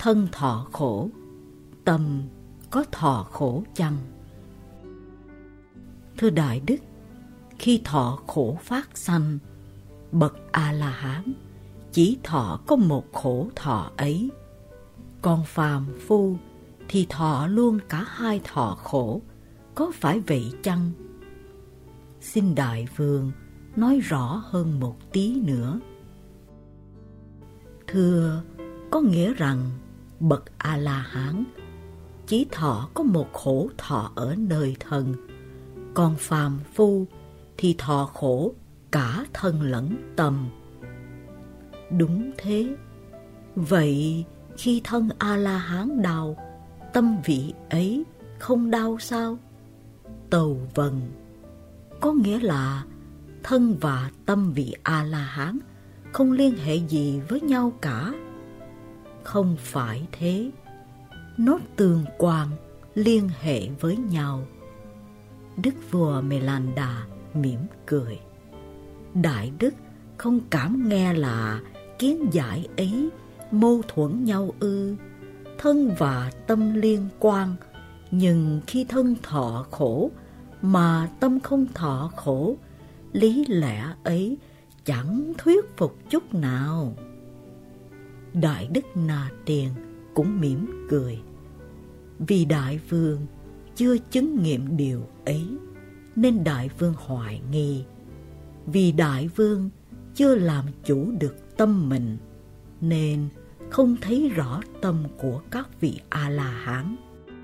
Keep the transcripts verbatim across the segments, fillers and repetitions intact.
thân thọ khổ, tâm có thọ khổ chăng? Thưa Đại Đức, khi thọ khổ phát sanh, bậc A-la-hán chỉ thọ có một khổ thọ ấy. Còn phàm phu thì thọ luôn cả hai thọ khổ, có phải vậy chăng? Xin Đại Vương nói rõ hơn một tí nữa. Thưa, có nghĩa rằng bậc A-la-hán chỉ thọ có một khổ thọ ở nơi thân, còn phàm phu thì thọ khổ cả thân lẫn tâm. Đúng thế. Vậy khi thân A-la-hán đau, tâm vị ấy không đau sao? Tâu vâng. Có nghĩa là thân và tâm vị A-la-hán không liên hệ gì với nhau cả. Không phải thế. Nó tương quan, liên hệ với nhau. Đức vua Mê-lan-đa mỉm cười. Đại Đức không cảm nghe là kiến giải ấy mâu thuẫn nhau ư? Thân và tâm liên quan, nhưng khi thân thọ khổ mà tâm không thọ khổ, lý lẽ ấy chẳng thuyết phục chút nào. Đại Đức Na Tiên cũng mỉm cười. Vì Đại Vương chưa chứng nghiệm điều ấy, nên Đại Vương hoài nghi. Vì Đại Vương chưa làm chủ được tâm mình, nên không thấy rõ tâm của các vị A-la-hán.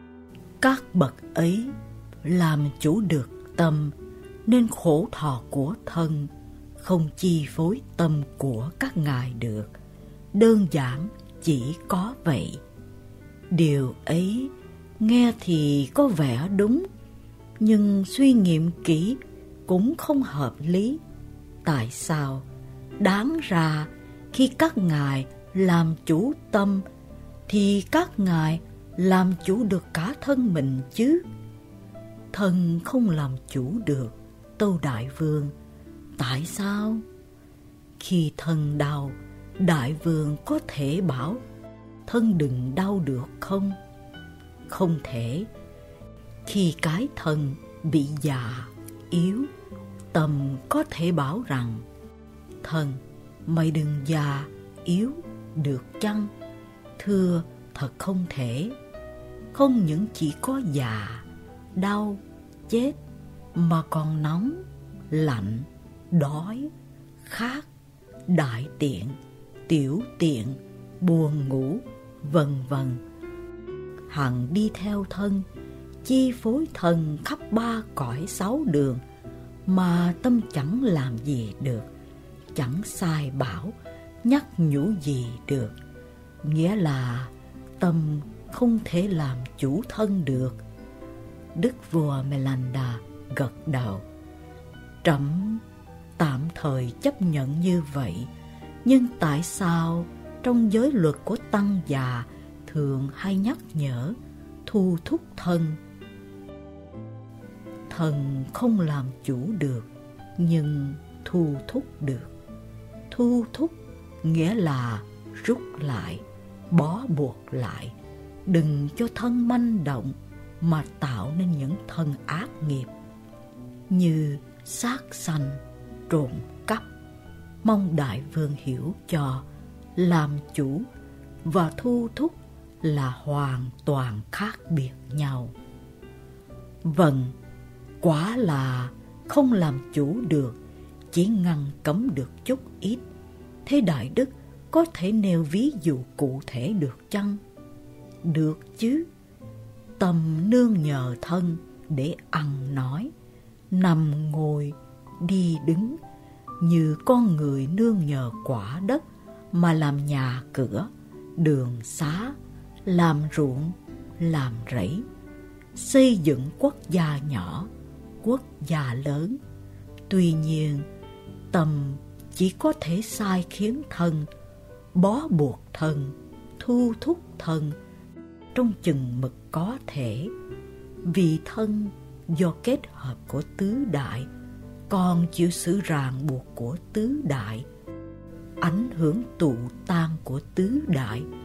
Các bậc ấy làm chủ được tâm, nên khổ thọ của thân không chi phối tâm của các ngài được. Đơn giản chỉ có vậy. Điều ấy nghe thì có vẻ đúng, nhưng suy nghiệm kỹ cũng không hợp lý. Tại sao? Đáng ra khi các ngài làm chủ tâm thì các ngài làm chủ được cả thân mình chứ. Thân không làm chủ được, tâu Đại Vương. Tại sao? Khi thân đau, Đại Vương có thể bảo thân đừng đau được không? Không thể. Khi cái thân bị già, yếu, tâm có thể bảo rằng thân, mày đừng già, yếu được chăng? Thưa, thật không thể. Không những chỉ có già, đau, chết, mà còn nóng, lạnh, đói, khát, đại tiện, tiểu tiện, buồn ngủ, vân vân. Hằng đi theo thân, chi phối thân khắp ba cõi sáu đường, mà tâm chẳng làm gì được, chẳng sai bảo, nhắc nhủ gì được. Nghĩa là tâm không thể làm chủ thân được. Đức vua Mê-lan-đa gật đầu. Trẫm tạm thời chấp nhận như vậy, nhưng tại sao trong giới luật của tăng già thường hay nhắc nhở thu thúc thân? Thân không làm chủ được, nhưng thu thúc được. Thu thúc nghĩa là rút lại, bó buộc lại, đừng cho thân manh động mà tạo nên những thân ác nghiệp như sát sanh, trộm cắp. Mong Đại Vương hiểu cho làm chủ và thu thúc là hoàn toàn khác biệt nhau. Vâng, quả là không làm chủ được, chỉ ngăn cấm được chút ít. Thế Đại Đức có thể nêu ví dụ cụ thể được chăng? Được chứ. Tâm nương nhờ thân để ăn nói, nằm ngồi, đi đứng, như con người nương nhờ quả đất mà làm nhà cửa, đường xá, làm ruộng, làm rẫy, xây dựng quốc gia nhỏ, quốc gia lớn. Tuy nhiên, tâm chỉ có thể sai khiến thân, bó buộc thân, thu thúc thân trong chừng mực có thể. Vì thân do kết hợp của tứ đại, còn chịu sự ràng buộc của tứ đại, ảnh hưởng tụ tan của tứ đại,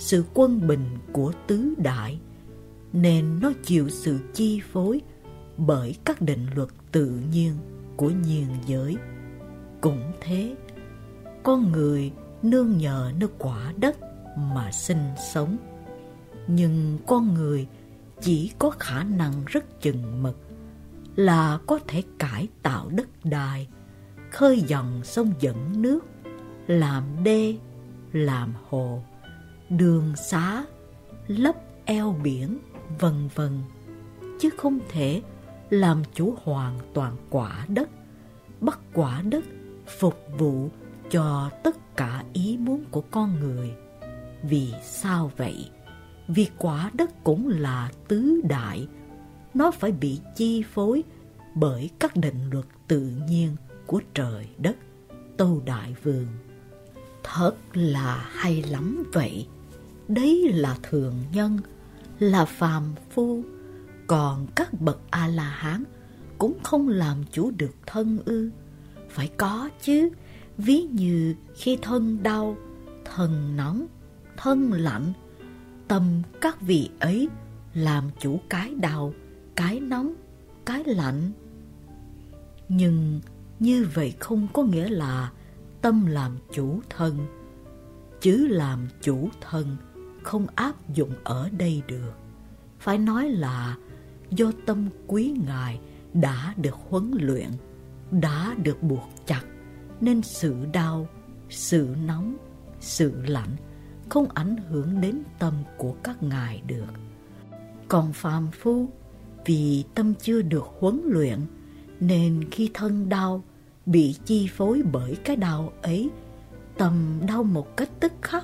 sự quân bình của tứ đại, nên nó chịu sự chi phối bởi các định luật tự nhiên của nhiên giới. Cũng thế, con người nương nhờ nơi quả đất mà sinh sống, nhưng con người chỉ có khả năng rất chừng mực là có thể cải tạo đất đai, khơi dòng sông dẫn nước, làm đê, làm hồ, đường xá, lấp eo biển, vân vân, chứ không thể làm chủ hoàn toàn quả đất, bắt quả đất phục vụ cho tất cả ý muốn của con người. Vì sao vậy? Vì quả đất cũng là tứ đại, nó phải bị chi phối bởi các định luật tự nhiên của trời đất. Tâu Đại Vương: Thật là hay lắm vậy. Đấy là thường nhân, là phàm phu, còn các bậc A-la-hán cũng không làm chủ được thân ư? Phải có chứ. Ví như khi thân đau, thân nóng, thân lạnh, tâm các vị ấy làm chủ cái đau, cái nóng, cái lạnh. Nhưng như vậy không có nghĩa là tâm làm chủ thân. Chứ làm chủ thân không áp dụng ở đây được. Phải nói là do tâm quý ngài đã được huấn luyện, đã được buộc chặt, nên sự đau, sự nóng, sự lạnh không ảnh hưởng đến tâm của các ngài được. Còn phàm phu, vì tâm chưa được huấn luyện, nên khi thân đau, bị chi phối bởi cái đau ấy, tâm đau một cách tức khắc.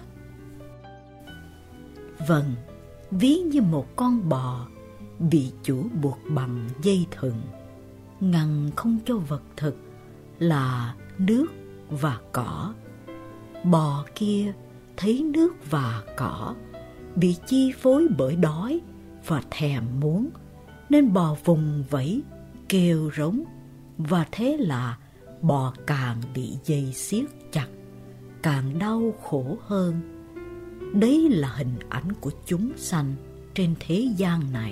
Vâng, ví như một con bò bị chủ buộc bằng dây thừng, ngăn không cho vật thực là nước và cỏ. Bò kia thấy nước và cỏ, bị chi phối bởi đói và thèm muốn, nên bò vùng vẫy, kêu rống, và thế là bò càng bị dây siết chặt, càng đau khổ hơn. Đấy là hình ảnh của chúng sanh trên thế gian này.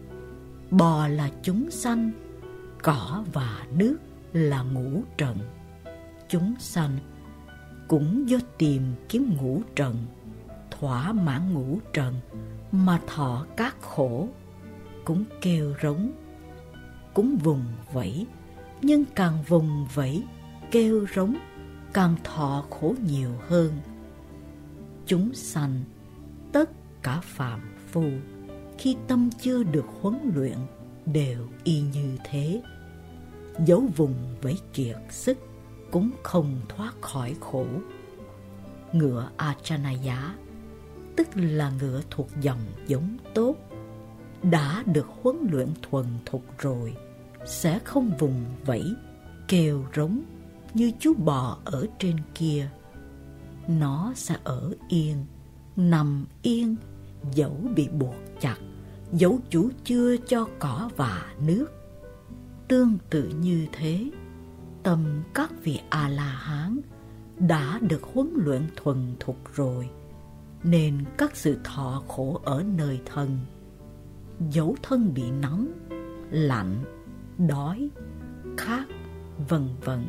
Bò là chúng sanh, cỏ và nước là ngũ trần. Chúng sanh cũng do tìm kiếm ngũ trần, thỏa mãn ngũ trần mà thọ các khổ, cũng kêu rống, cũng vùng vẫy, nhưng càng vùng vẫy, kêu rống, càng thọ khổ nhiều hơn. Chúng sanh, tất cả phàm phu, khi tâm chưa được huấn luyện, đều y như thế. Dẫu vùng vẫy kiệt sức, cũng không thoát khỏi khổ. Ngựa Achanaya, tức là ngựa thuộc dòng giống tốt, đã được huấn luyện thuần thục rồi, sẽ không vùng vẫy, kêu rống như chú bò ở trên kia. Nó sẽ ở yên, nằm yên, dẫu bị buộc chặt, dẫu chủ chưa cho cỏ và nước. Tương tự như thế, tâm các vị A-la-hán đã được huấn luyện thuần thục rồi, nên các sự thọ khổ ở nơi thân, dẫu thân bị nóng, lạnh, đói, khát, vân vân,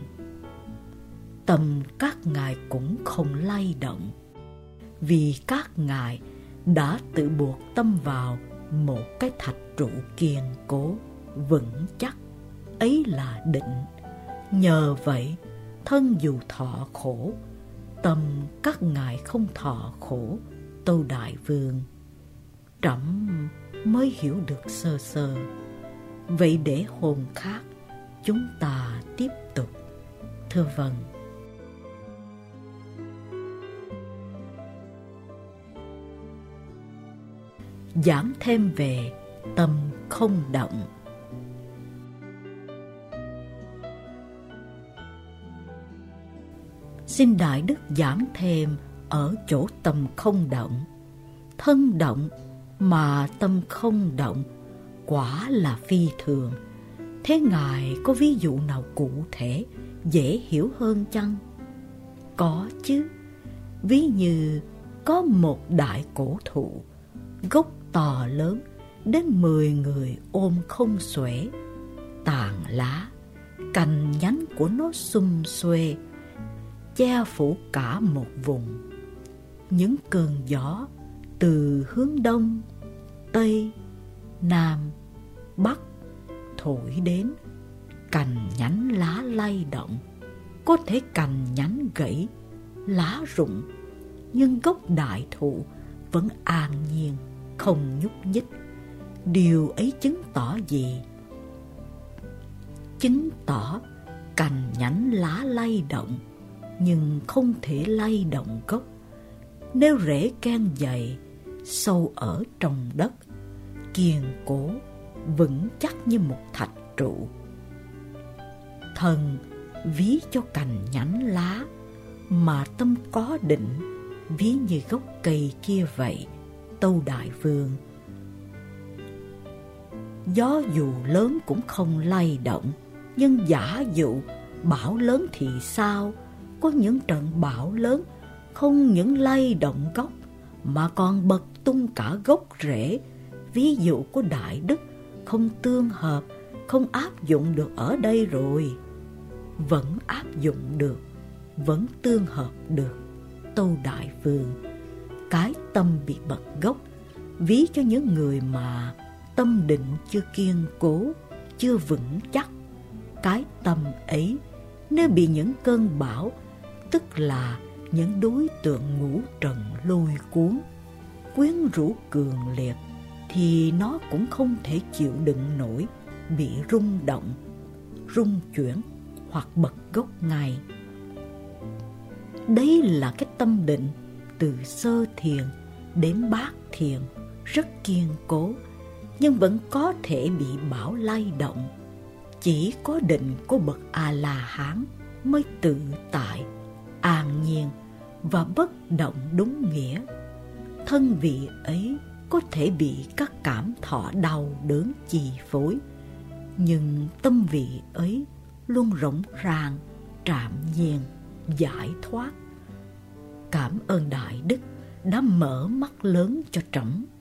tâm các ngài cũng không lay động, vì các ngài đã tự buộc tâm vào một cái thạch trụ kiên cố, vững chắc, ấy là định. Nhờ vậy, thân dù thọ khổ, tâm các ngài không thọ khổ. Tâu Đại Vương: Trẫm mới hiểu được sơ sơ. Vậy để hôm khác chúng ta tiếp tục. Thưa vâng. Giảng thêm về tâm không động. Xin Đại Đức giảng thêm ở chỗ tâm không động. Thân động mà tâm không động, quả là phi thường. Thế Ngài có ví dụ nào cụ thể, dễ hiểu hơn chăng? Có chứ. Ví như có một đại cổ thụ, gốc to lớn đến mười người ôm không xuể, tàn lá, cành nhánh của nó xum xuê, che phủ cả một vùng. Những cơn gió từ hướng đông, tây, nam, bắc thổi đến, cành nhánh lá lay động. Có thể cành nhánh gãy, lá rụng, nhưng gốc đại thụ vẫn an nhiên, không nhúc nhích. Điều ấy chứng tỏ gì? Chứng tỏ cành nhánh lá lay động, nhưng không thể lay động gốc. Nếu rễ ken dày, sâu ở trong đất, kiên cố, vững chắc như một thạch trụ. Thần ví cho cành nhánh lá, mà tâm có định ví như gốc cây kia vậy, Tâu Đại Vương. Gió dù lớn cũng không lay động, nhưng giả dụ bão lớn thì sao? Có những trận bão lớn không những lay động gốc mà còn bật tung cả gốc rễ. Ví dụ của đại đức không tương hợp, không áp dụng được ở đây rồi. Vẫn áp dụng được, vẫn tương hợp được, Tâu Đại Vương. Cái tâm bị bật gốc ví cho những người mà tâm định chưa kiên cố, chưa vững chắc. Cái tâm ấy nếu bị những cơn bão, tức là những đối tượng ngũ trần lôi cuốn, quyến rũ cường liệt, thì nó cũng không thể chịu đựng nổi, bị rung động, rung chuyển hoặc bật gốc ngay. Đấy là cái tâm định từ sơ thiền đến bát thiền, rất kiên cố, nhưng vẫn có thể bị bão lay động. Chỉ có định của bậc A-la-hán mới tự tại, an nhiên và bất động đúng nghĩa. Thân vị ấy có thể bị các cảm thọ đau đớn chi phối, nhưng tâm vị ấy luôn rỗng ràng, trạm nhiên, giải thoát. Cảm ơn Đại Đức đã mở mắt lớn cho trẫm.